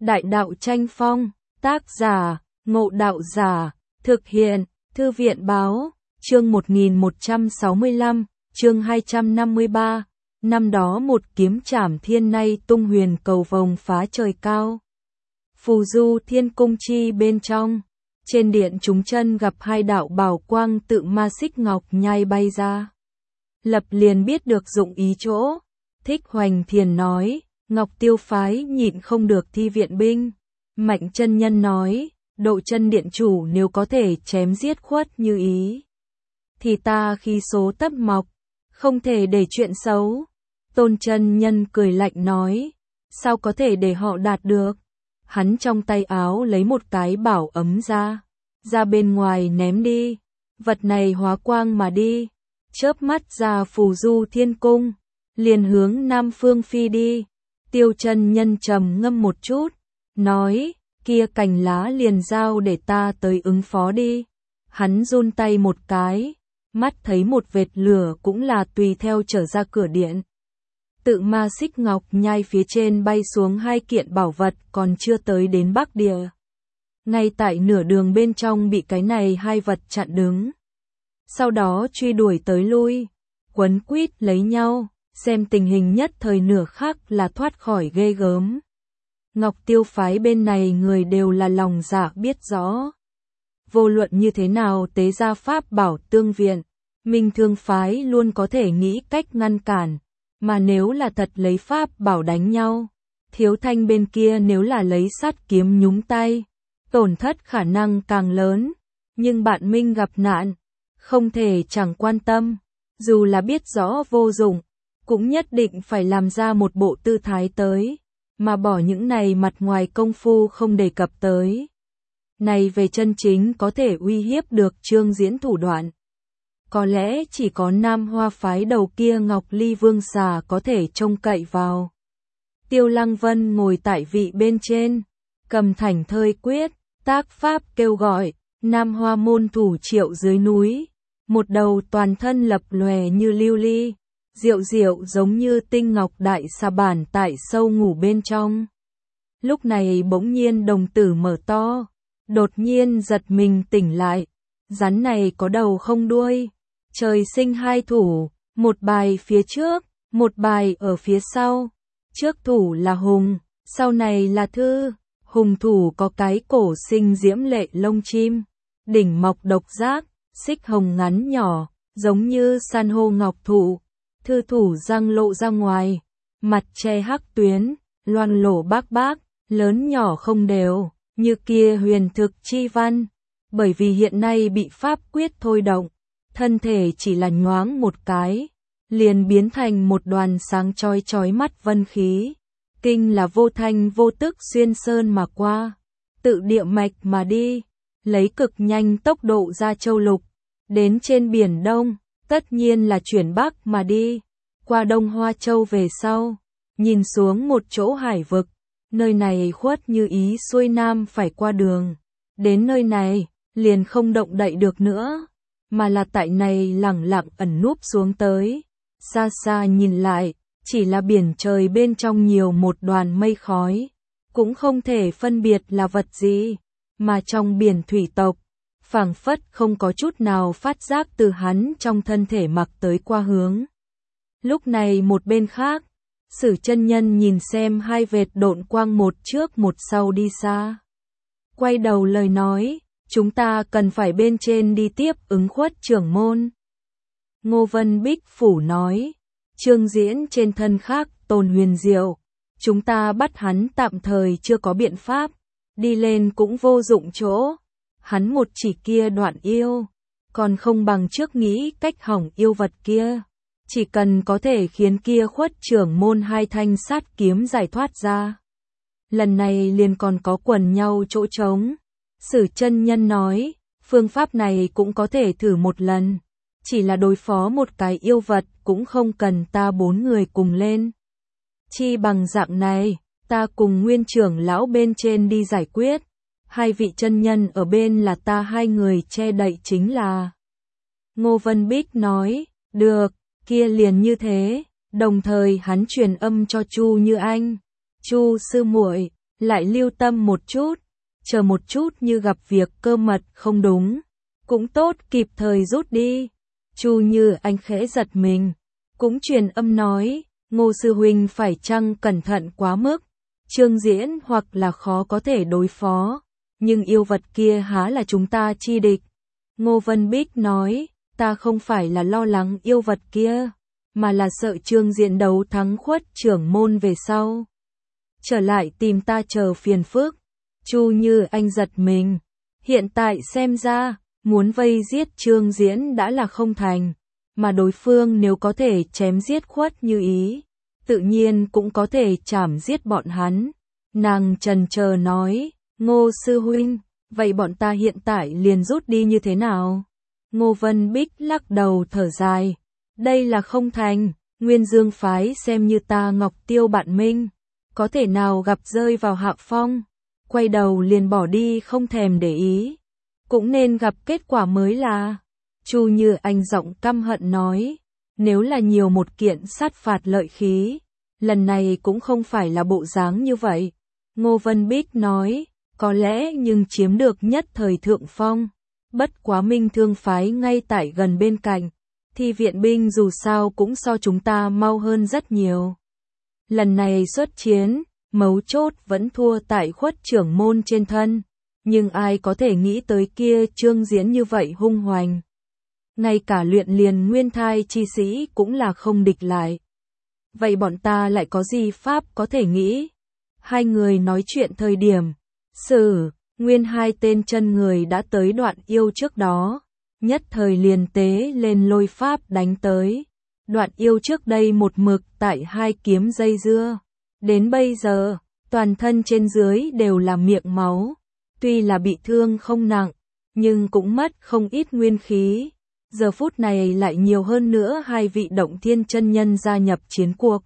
Đại đạo tranh phong, tác giả, Ngộ Đạo Giả, thực hiện, Thư viện báo, chương 1165, chương 253, năm đó một kiếm trảm thiên nay tung huyền cầu vồng phá trời cao. Phù du thiên cung chi bên trong, trên điện chúng chân gặp hai đạo bảo quang tự ma xích ngọc nhai bay ra. Lập liền biết được dụng ý chỗ, Thích Hoành Thiền nói, Ngọc Tiêu phái nhịn không được thi viện binh. Mạnh chân nhân nói, Độ Chân điện chủ nếu có thể chém giết khuất như ý, thì ta khi số tấp mọc, không thể để chuyện xấu. Tôn chân nhân cười lạnh nói, sao có thể để họ đạt được. Hắn trong tay áo lấy một cái bảo ấm ra bên ngoài ném đi. Vật này hóa quang mà đi, chớp mắt ra phù du thiên cung, liền hướng Nam Phương phi đi. Tiêu chân nhân trầm ngâm một chút, nói, kia cành lá liền giao để ta tới ứng phó đi. Hắn run tay một cái, mắt thấy một vệt lửa cũng là tùy theo trở ra cửa điện. Tự ma xích ngọc nhai phía trên bay xuống hai kiện bảo vật còn chưa tới đến Bắc Địa. Ngay tại nửa đường bên trong bị cái này hai vật chặn đứng. Sau đó truy đuổi tới lui, quấn quýt lấy nhau, xem tình hình nhất thời nửa khắc là thoát khỏi ghê gớm. Ngọc Tiêu phái bên này người đều là lòng dạ biết rõ. Vô luận như thế nào tế gia pháp bảo tương viện, Minh Thương phái luôn có thể nghĩ cách ngăn cản. Mà nếu là thật lấy pháp bảo đánh nhau, Thiếu Thanh bên kia nếu là lấy sát kiếm nhúng tay, tổn thất khả năng càng lớn. Nhưng bạn Minh gặp nạn, không thể chẳng quan tâm, dù là biết rõ vô dụng, cũng nhất định phải làm ra một bộ tư thái tới, mà bỏ những này mặt ngoài công phu không đề cập tới. Này về chân chính có thể uy hiếp được Trương Diễn thủ đoạn. Có lẽ chỉ có Nam Hoa phái đầu kia Ngọc Ly Vương Xà có thể trông cậy vào. Tiêu Lăng Vân ngồi tại vị bên trên, cầm thảnh thơi quyết, tác pháp kêu gọi, Nam Hoa môn thủ triệu dưới núi. Một đầu toàn thân lập lòe như lưu ly, diệu diệu giống như tinh ngọc đại xà bản tại sâu ngủ bên trong. Lúc này bỗng nhiên đồng tử mở to, đột nhiên giật mình tỉnh lại. Rắn này có đầu không đuôi, trời sinh hai thủ, một bài phía trước, một bài ở phía sau. Trước thủ là hùng, sau này là thư. Hùng thủ có cái cổ sinh diễm lệ lông chim, đỉnh mọc độc giác, xích hồng ngắn nhỏ, giống như san hô ngọc thụ. Thư thủ răng lộ ra ngoài, mặt che hắc tuyến, loang lổ bác bác, lớn nhỏ không đều, như kia huyền thực chi văn. Bởi vì hiện nay bị pháp quyết thôi động, thân thể chỉ là nhoáng một cái, liền biến thành một đoàn sáng chói chói mắt vân khí. Kinh là vô thanh vô tức xuyên sơn mà qua, tự địa mạch mà đi, lấy cực nhanh tốc độ ra châu lục, đến trên biển Đông, tất nhiên là chuyển Bắc mà đi, qua Đông Hoa Châu về sau, nhìn xuống một chỗ hải vực, nơi này khuất như ý xuôi Nam phải qua đường, đến nơi này, liền không động đậy được nữa, mà là tại này lẳng lặng ẩn núp xuống tới, xa xa nhìn lại, chỉ là biển trời bên trong nhiều một đoàn mây khói, cũng không thể phân biệt là vật gì, mà trong biển thủy tộc, phảng phất không có chút nào phát giác từ hắn trong thân thể mặc tới qua hướng. Lúc này một bên khác, Sử chân nhân nhìn xem hai vệt độn quang một trước một sau đi xa. Quay đầu lời nói, chúng ta cần phải bên trên đi tiếp ứng khuất trưởng môn. Ngô Vân Bích Phủ nói, Trương Diễn trên thân khác Tôn Huyền Diệu, chúng ta bắt hắn tạm thời chưa có biện pháp, đi lên cũng vô dụng chỗ. Hắn một chỉ kia đoạn yêu, còn không bằng trước nghĩ cách hỏng yêu vật kia. Chỉ cần có thể khiến kia khuất trưởng môn hai thanh sát kiếm giải thoát ra. Lần này liền còn có quần nhau chỗ trống. Sử chân nhân nói, phương pháp này cũng có thể thử một lần. Chỉ là đối phó một cái yêu vật cũng không cần ta 4 người cùng lên. Chi bằng dạng này, ta cùng nguyên trưởng lão bên trên đi giải quyết. Hai vị chân nhân ở bên là ta 2 người che đậy chính là. Ngô Vân Bích nói, được, kia liền như thế. Đồng thời hắn truyền âm cho Chu Như Anh, Chu sư muội, lại lưu tâm một chút, chờ một chút như gặp việc cơ mật không đúng, cũng tốt kịp thời rút đi. Chu Như Anh khẽ giật mình, cũng truyền âm nói, Ngô sư huynh phải chăng cẩn thận quá mức, Trương Diễn hoặc là khó có thể đối phó, nhưng yêu vật kia há là chúng ta chi địch. Ngô Vân Bích nói, ta không phải là lo lắng yêu vật kia, mà là sợ Trương Diễn đấu thắng Khuất trưởng môn về sau trở lại tìm ta chờ phiền phức. Chu Như Anh giật mình, hiện tại xem ra, muốn vây giết Trương Diễn đã là không thành, mà đối phương nếu có thể chém giết Khuất Như Ý, tự nhiên cũng có thể chảm giết bọn hắn. Nàng chần chờ nói, Ngô sư huynh, vậy bọn ta hiện tại liền rút đi như thế nào? Ngô Vân Bích lắc đầu thở dài, đây là không thành, Nguyên Dương phái xem như ta Ngọc Tiêu bạn minh, có thể nào gặp rơi vào hạ phong, quay đầu liền bỏ đi không thèm để ý, cũng nên gặp kết quả mới là. Chu Như Anh giọng căm hận nói, nếu là nhiều một kiện sát phạt lợi khí, lần này cũng không phải là bộ dáng như vậy. Ngô Vân Bích nói, có lẽ nhưng chiếm được nhất thời thượng phong, bất quá Minh Thương phái ngay tại gần bên cạnh, thì viện binh dù sao cũng so chúng ta mau hơn rất nhiều. Lần này xuất chiến, mấu chốt vẫn thua tại Khuất trưởng môn trên thân, nhưng ai có thể nghĩ tới kia Trương Diễn như vậy hung hoành. Ngay cả luyện liền nguyên thai chi sĩ cũng là không địch lại. Vậy bọn ta lại có gì pháp có thể nghĩ? Hai người nói chuyện thời điểm, Sử, Nguyên hai tên chân người đã tới Đoạn Yêu trước đó, nhất thời liền tế lên lôi pháp đánh tới. Đoạn Yêu trước đây một mực tại hai kiếm dây dưa, đến bây giờ, toàn thân trên dưới đều là miệng máu, tuy là bị thương không nặng, nhưng cũng mất không ít nguyên khí. Giờ phút này lại nhiều hơn nữa hai vị Động Thiên chân nhân gia nhập chiến cuộc,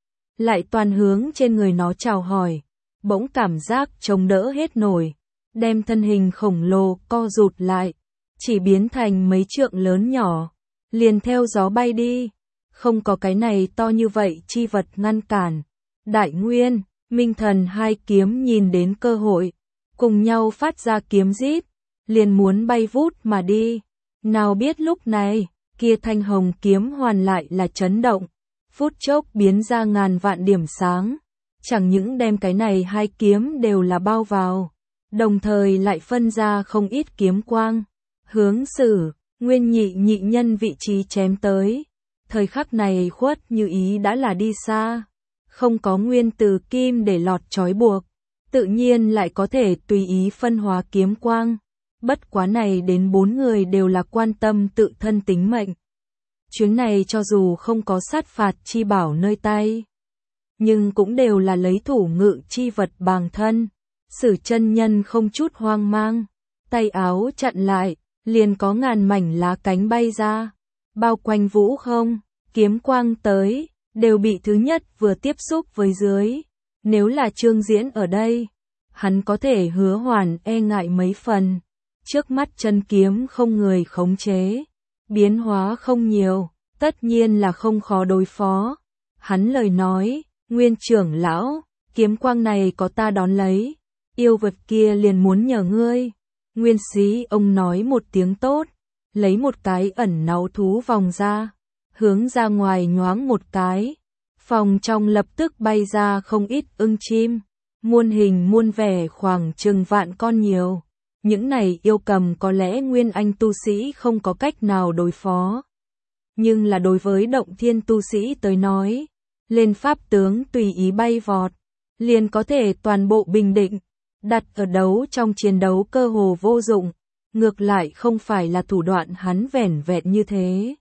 lại toàn hướng trên người nó chào hỏi, bỗng cảm giác chống đỡ hết nổi, đem thân hình khổng lồ co rụt lại, chỉ biến thành mấy trượng lớn nhỏ, liền theo gió bay đi, không có cái này to như vậy chi vật ngăn cản. Đại Nguyên, Minh Thần hai kiếm nhìn đến cơ hội, cùng nhau phát ra kiếm rít, liền muốn bay vút mà đi. Nào biết lúc này, kia thanh hồng kiếm hoàn lại là chấn động, phút chốc biến ra ngàn vạn điểm sáng, chẳng những đem cái này hai kiếm đều là bao vào, đồng thời lại phân ra không ít kiếm quang, hướng Sử, Nguyên nhị nhân vị trí chém tới. Thời khắc này Khuất Như Ý đã là đi xa, không có nguyên từ kim để lọt trói buộc, tự nhiên lại có thể tùy ý phân hóa kiếm quang. Bất quá này đến bốn người đều là quan tâm tự thân tính mệnh. Chuyến này cho dù không có sát phạt chi bảo nơi tay, nhưng cũng đều là lấy thủ ngự chi vật bàng thân. Sử chân nhân không chút hoang mang, tay áo chặn lại, liền có ngàn mảnh lá cánh bay ra, bao quanh vũ không, kiếm quang tới, đều bị thứ nhất vừa tiếp xúc với dưới. Nếu là Trương Diễn ở đây, hắn có thể hứa hoàn e ngại mấy phần. Trước mắt chân kiếm không người khống chế, biến hóa không nhiều, tất nhiên là không khó đối phó. Hắn lời nói, Nguyên trưởng lão, kiếm quang này có ta đón lấy, yêu vật kia liền muốn nhờ ngươi. Nguyên sĩ ông nói một tiếng tốt, lấy một cái ẩn náu thú vòng ra, hướng ra ngoài nhoáng một cái, phòng trong lập tức bay ra không ít ưng chim, muôn hình muôn vẻ khoảng chừng vạn con nhiều. Những này yêu cầm có lẽ nguyên anh tu sĩ không có cách nào đối phó, nhưng là đối với Động Thiên tu sĩ tới nói, lên pháp tướng tùy ý bay vọt, liền có thể toàn bộ bình định, đặt ở đấu trong chiến đấu cơ hồ vô dụng, ngược lại không phải là thủ đoạn hắn vẻn vẹn như thế,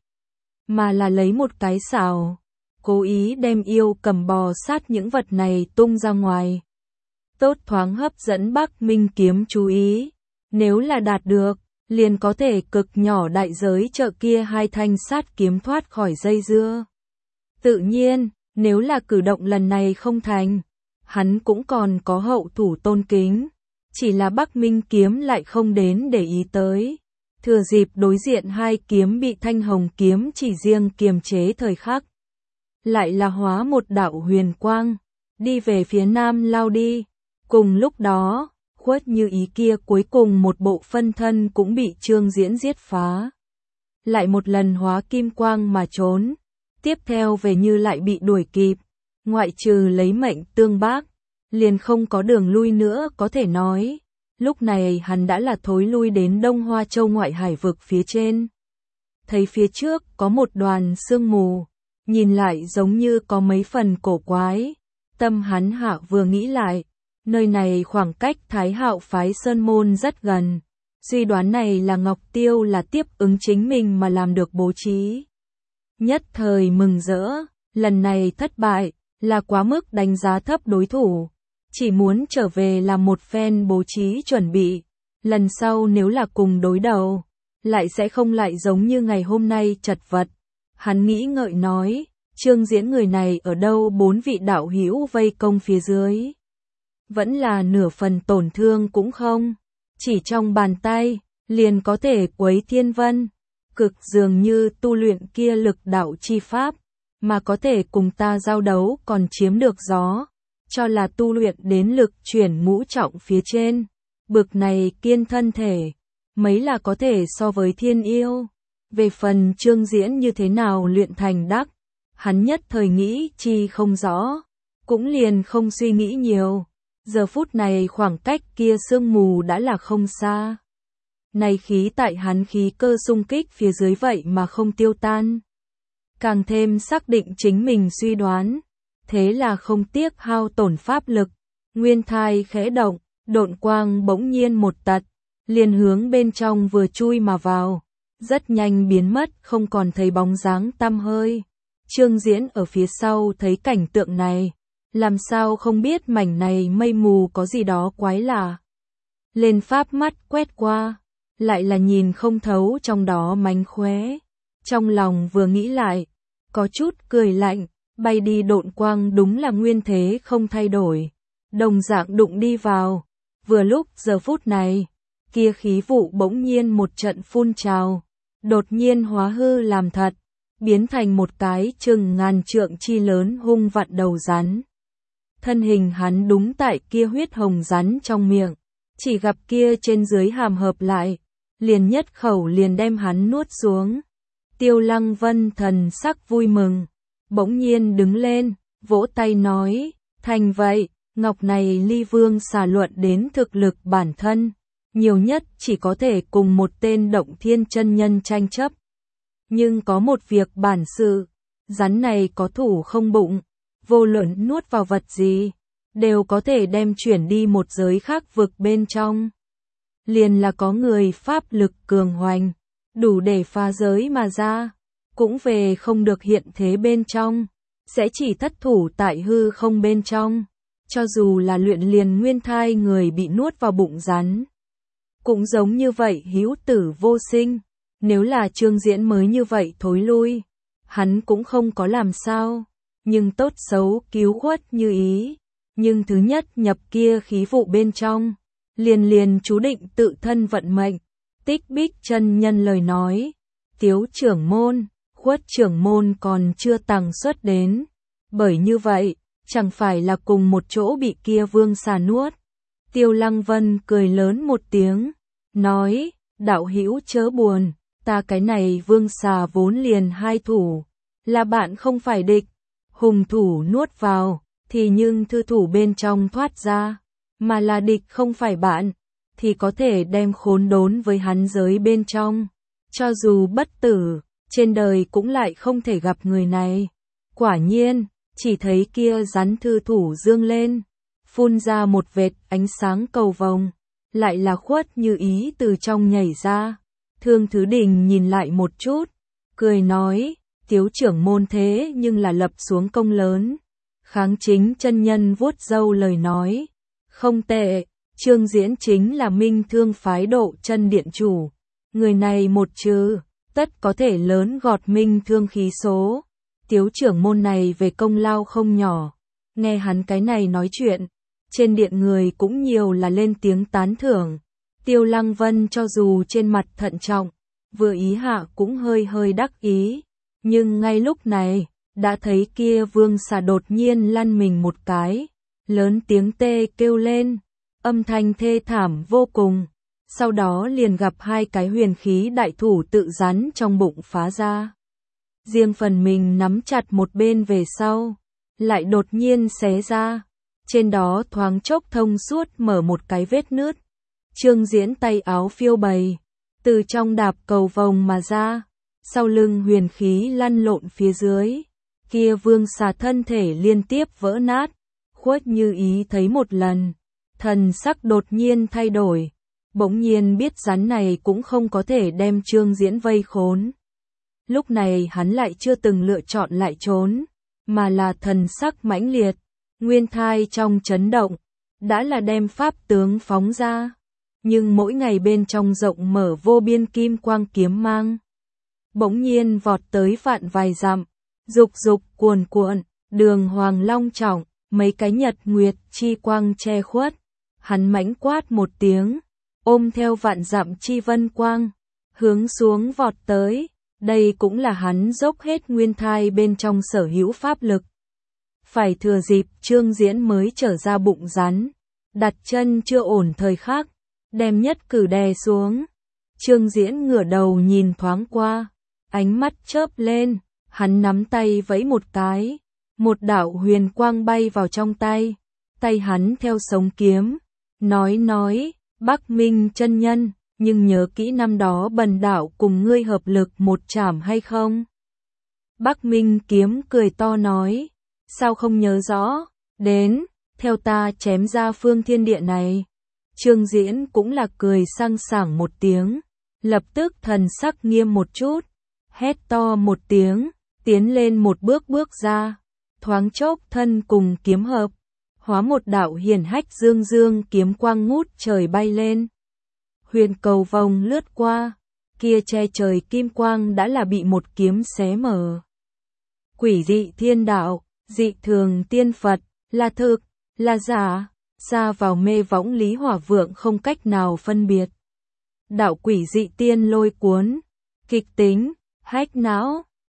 mà là lấy một cái xào, cố ý đem yêu cầm bò sát những vật này tung ra ngoài. Tốt thoáng hấp dẫn Bắc Minh kiếm chú ý. Nếu là đạt được, liền có thể cực nhỏ đại giới trợ kia hai thanh sát kiếm thoát khỏi dây dưa. Tự nhiên, nếu là cử động lần này không thành, hắn cũng còn có hậu thủ tôn kính, chỉ là Bắc Minh kiếm lại không đến để ý tới. Thừa dịp đối diện hai kiếm bị thanh hồng kiếm chỉ riêng kiềm chế thời khắc, lại là hóa một đạo huyền quang, đi về phía nam lao đi. Cùng lúc đó, Khuất Như Ý kia cuối cùng một bộ phân thân cũng bị Trương Diễn giết phá. Lại một lần hóa kim quang mà trốn. Tiếp theo về Như lại bị đuổi kịp. Ngoại trừ lấy mệnh tương bác, liền không có đường lui nữa có thể nói. Lúc này hắn đã là thối lui đến Đông Hoa Châu ngoại hải vực phía trên. Thấy phía trước có một đoàn sương mù, nhìn lại giống như có mấy phần cổ quái. Tâm hắn hạ vừa nghĩ lại, nơi này khoảng cách Thái Hạo phái Sơn Môn rất gần. Suy đoán này là Ngọc Tiêu là tiếp ứng chính mình mà làm được bố trí. Nhất thời mừng rỡ, lần này thất bại, là quá mức đánh giá thấp đối thủ. Chỉ muốn trở về làm một phen bố trí chuẩn bị. Lần sau nếu là cùng đối đầu, lại sẽ không lại giống như ngày hôm nay chật vật. Hắn nghĩ ngợi nói, Trương Diễn người này ở đâu 4 vị đạo hữu vây công phía dưới. Vẫn là nửa phần tổn thương cũng không. Chỉ trong bàn tay, liền có thể quấy thiên vân. Cực dường như tu luyện kia lực đạo chi pháp, mà có thể cùng ta giao đấu còn chiếm được gió. Cho là tu luyện đến lực chuyển ngũ trọng phía trên. Bực này kiên thân thể, mấy là có thể so với thiên yêu. Về phần Trương Diễn như thế nào luyện thành đắc, hắn nhất thời nghĩ chi không rõ, cũng liền không suy nghĩ nhiều. Giờ phút này khoảng cách kia sương mù đã là không xa. Này khí tại hắn khí cơ xung kích phía dưới vậy mà không tiêu tan. Càng thêm xác định chính mình suy đoán. Thế là không tiếc hao tổn pháp lực. Nguyên thai khẽ động, độn quang bỗng nhiên một tật. Liền hướng bên trong vừa chui mà vào. Rất nhanh biến mất, không còn thấy bóng dáng tăm hơi. Trương Diễn ở phía sau thấy cảnh tượng này. Làm sao không biết mảnh này mây mù có gì đó quái lạ. Lên pháp mắt quét qua, lại là nhìn không thấu trong đó mánh khóe. Trong lòng vừa nghĩ lại, có chút cười lạnh, bay đi độn quang đúng là nguyên thế không thay đổi. Đồng dạng đụng đi vào, vừa lúc giờ phút này, kia khí vụ bỗng nhiên một trận phun trào, đột nhiên hóa hư làm thật, biến thành một cái chừng ngàn trượng chi lớn hung vặn đầu rắn. Thân hình hắn đúng tại kia huyết hồng rắn trong miệng, chỉ gặp kia trên dưới hàm hợp lại, liền nhất khẩu liền đem hắn nuốt xuống. Tiêu Lăng Vân thần sắc vui mừng, bỗng nhiên đứng lên, vỗ tay nói, thành vậy, ngọc này Ly Vương xả luận đến thực lực bản thân, nhiều nhất chỉ có thể cùng một tên Động Thiên chân nhân tranh chấp. Nhưng có một việc bản sự, rắn này có thủ không bụng, vô luận nuốt vào vật gì, đều có thể đem chuyển đi một giới khác vực bên trong. Liền là có người pháp lực cường hoành, đủ để phá giới mà ra, cũng về không được hiện thế bên trong, sẽ chỉ thất thủ tại hư không bên trong. Cho dù là luyện liền nguyên thai người bị nuốt vào bụng rắn, cũng giống như vậy hữu tử vô sinh. Nếu là Trương Diễn mới như vậy thối lui, hắn cũng không có làm sao, nhưng tốt xấu cứu Khuất Như Ý. Nhưng thứ nhất nhập kia khí vụ bên trong, liền chú định tự thân vận mệnh. Tích Bích chân nhân lời nói, Tiếu trưởng môn, Khuất trưởng môn còn chưa tằng xuất đến, bởi như vậy, chẳng phải là cùng một chỗ bị kia vương xà nuốt. Tiêu Lăng Vân cười lớn một tiếng, nói, đạo hữu chớ buồn, ta cái này vương xà vốn liền hai thủ, là bạn không phải địch, hùng thủ nuốt vào, thì nhưng thư thủ bên trong thoát ra, mà là địch không phải bạn, thì có thể đem khốn đốn với hắn giới bên trong. Cho dù bất tử, trên đời cũng lại không thể gặp người này. Quả nhiên, chỉ thấy kia rắn thư thủ dương lên, phun ra một vệt ánh sáng cầu vồng, lại là Khuất Như Ý từ trong nhảy ra. Thương Thứ Đình nhìn lại một chút, cười nói, Tiếu trưởng môn thế nhưng là lập xuống công lớn. Kháng Chính chân nhân vuốt râu lời nói, không tệ, Trương Diễn chính là Minh Thương phái Độ Chân điện chủ, người này một trừ, tất có thể lớn gọt Minh Thương khí số. Tiếu trưởng môn này về công lao không nhỏ, nghe hắn cái này nói chuyện, trên điện người cũng nhiều là lên tiếng tán thưởng. Tiêu Lăng Vân cho dù trên mặt thận trọng, vừa ý hạ cũng hơi đắc ý, nhưng ngay lúc này, đã thấy kia vương xà đột nhiên lăn mình một cái, lớn tiếng tê kêu lên, âm thanh thê thảm vô cùng. Sau đó liền gặp hai cái huyền khí đại thủ tự rắn trong bụng phá ra. Riêng phần mình nắm chặt một bên về sau, lại đột nhiên xé ra. Trên đó thoáng chốc thông suốt mở một cái vết nứt. Trương Diễn tay áo phiêu bày, từ trong đạp cầu vồng mà ra, sau lưng huyền khí lăn lộn phía dưới. Kia vương xà thân thể liên tiếp vỡ nát. Khuất Như Ý thấy một lần, thần sắc đột nhiên thay đổi, bỗng nhiên biết rắn này cũng không có thể đem Trương Diễn vây khốn. Lúc này hắn lại chưa từng lựa chọn lại trốn, mà là thần sắc mãnh liệt, nguyên thai trong chấn động, đã là đem pháp tướng phóng ra, nhưng mỗi ngày bên trong rộng mở vô biên kim quang kiếm mang. Bỗng nhiên vọt tới vạn vài dặm, dục dục cuồn cuộn, đường hoàng long trọng, mấy cái nhật nguyệt chi quang che khuất. Hắn mãnh quát một tiếng, ôm theo vạn dặm chi vân quang, hướng xuống vọt tới. Đây cũng là hắn dốc hết nguyên thai bên trong sở hữu pháp lực. Phải thừa dịp Trương Diễn mới trở ra bụng rắn, đặt chân chưa ổn thời khắc, đem nhất cử đè xuống. Trương Diễn ngửa đầu nhìn thoáng qua, ánh mắt chớp lên, hắn nắm tay vẫy một cái, một đạo huyền quang bay vào trong tay, tay hắn theo sống kiếm, nói, Bắc Minh chân nhân, nhưng nhớ kỹ năm đó bần đạo cùng ngươi hợp lực một trảm hay không? Bắc Minh kiếm cười to nói, sao không nhớ rõ, đến, theo ta chém ra phương thiên địa này. Trương Diễn cũng là cười sang sảng một tiếng, lập tức thần sắc nghiêm một chút, hét to một tiếng, tiến lên một bước ra, thoáng chốc thân cùng kiếm hợp, hóa một đạo hiển hách dương dương kiếm quang ngút trời bay lên. Huyền cầu vòng lướt qua, kia che trời kim quang đã là bị một kiếm xé mở. Quỷ dị thiên đạo, dị thường tiên Phật, là thực, là giả, xa vào mê võng Lý Hỏa Vượng không cách nào phân biệt. Đạo quỷ dị tiên lôi cuốn, kịch tính, hách não,